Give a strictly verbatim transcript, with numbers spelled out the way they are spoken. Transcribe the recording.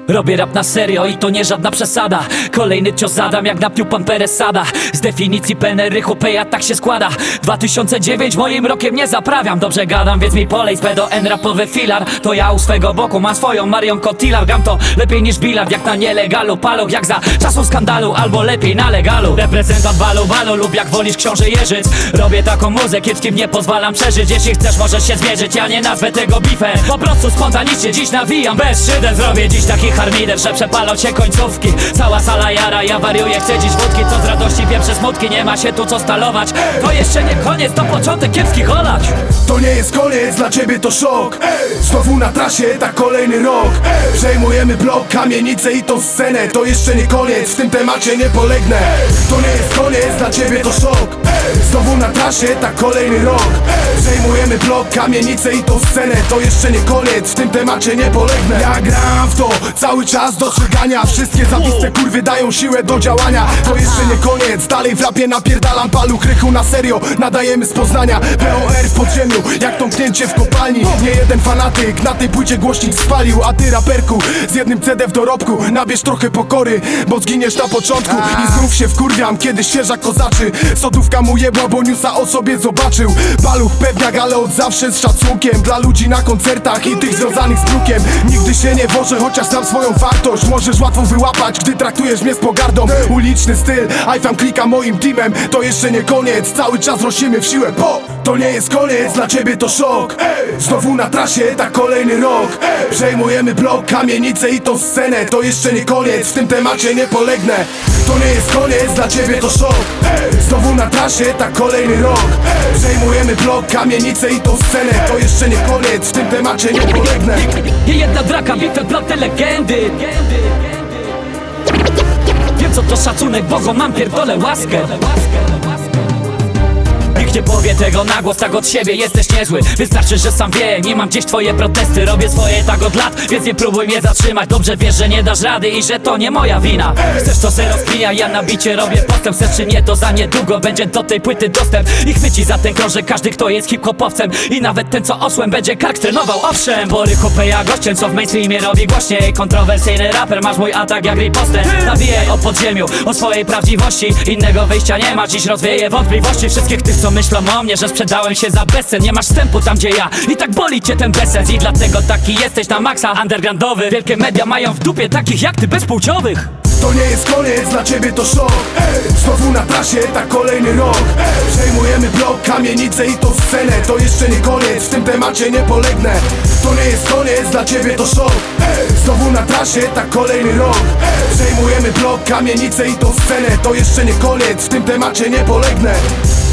Robię rap na serio i to nie żadna przesada. Kolejny cios zadam jak napił pan Peresada. Z definicji penery chłopeja tak się składa. dwa tysiące dziewiąty moim rokiem nie zaprawiam. Dobrze gadam, więc mi polej z pedo N rapowy filar. To ja u swego boku mam swoją Marion Cotillard. Gram to lepiej niż bilard, jak na nielegalu. Paluch jak za czasów skandalu, albo lepiej na legalu. Reprezentant balu balu lub jak wolisz książę Jeżyc. Robię taką muzę, kiepskim nie pozwalam przeżyć. Jeśli chcesz możesz się zmierzyć, ja nie nazwę tego bifem. Po prostu spontanicznie dziś nawijam bez szyder. Zrobię dziś taki harmider, że przepalą się końcówki. Cała sala jara, ja wariuję, chcę dziś wódki. Co z radości pierwsze smutki, nie ma się tu co stalować. To jeszcze nie koniec, to początek kiepskich olać. To nie jest koniec, dla ciebie to szok. Znowu na trasie, tak kolejny rok. Przejmujemy blok, kamienicę i tą scenę. To jeszcze nie koniec, w tym temacie nie polegnę. To nie jest koniec, dla ciebie to szok. Znowu na trasie, tak kolejny rok. Przejmujemy blok, kamienicę i tą scenę. To jeszcze nie koniec, w tym temacie nie polegnę. Ja gram w to cały czas do strzegania. Wszystkie zawiste kurwy dają siłę do działania. To jeszcze nie koniec, dalej w rapie napierdalam. Paluch rychu na serio, nadajemy z Poznania. P O R w podziemiu, jak tąpnięcie w kopalni. Nie jeden fanatyk na tej płycie głośnik spalił. A ty raperku, z jednym C D w dorobku, nabierz trochę pokory, bo zginiesz na początku. I znów się wkurwiam, kiedy świeża kozaczy. Sodówka mu jebła, bo newsa o sobie zobaczył. Paluch pewniak, ale od zawsze z szacunkiem. Dla ludzi na koncertach i tych związanych z drukiem. Nigdy się nie wożę, chociaż znam swoją wartość. Możesz łatwo wyłapać, gdy traktujesz mnie z pogardą. Uliczny styl, a tam klika moim teamem. To jeszcze nie koniec, cały czas rośniemy w siłę, bo to nie jest koniec, dla ciebie to szok. Znowu na trasie, tak kolejny rok. Przejmujemy blok, kamienicę i tą scenę. To jeszcze nie koniec, w tym temacie nie polegnę. To nie jest koniec, dla ciebie to szok. Znowu na trasie, tak kolejny rok. Przejmujemy blok, kamienicę i tą scenę. To jeszcze nie koniec, w tym temacie nie polegnę. Nie jedna draka, bitwę plotę legendy. Wiem co to szacunek, Bogu mam pierdolę łaskę. Nikt nie powie tego na głos, tak od siebie jesteś niezły. Wystarczy, że sam wie, nie mam gdzieś twoje protesty. Robię swoje tak od lat, więc nie próbuj mnie zatrzymać. Dobrze wiesz, że nie dasz rady i że to nie moja wina. Chcesz to se rozkmija, ja na bicie robię postęp. Chcesz czy nie, to za niedługo będzie do tej płyty dostęp. I chwyci za ten krążek każdy, kto jest hip-hopowcem. I nawet ten, co osłem będzie kark trenował, owszem. Bo rychopeja gościem, co w mainstreamie robi głośniej. Kontrowersyjny raper, masz mój atak jak ripostem. Nawijaj o podziemiu, o swojej prawdziwości. Innego wyjścia nie ma, dziś rozwieję wątpliwości wszystkich tych, co myślą o mnie, że sprzedałem się za bezcen. Nie masz wstępu tam, gdzie ja, i tak boli cię ten bezsens. I dlatego taki jesteś na maksa undergroundowy. Wielkie media mają w dupie takich jak ty bezpłciowych. To nie jest koniec, dla ciebie to szok. Znowu na trasie, tak kolejny rok. Przejmujemy blok, kamienicę i tą scenę. To jeszcze nie koniec, w tym temacie nie polegnę. To nie jest koniec, dla ciebie to szok. Znowu na trasie, tak kolejny rok. Przejmujemy blok, kamienicę i tą scenę. To jeszcze nie koniec, w tym temacie nie polegnę.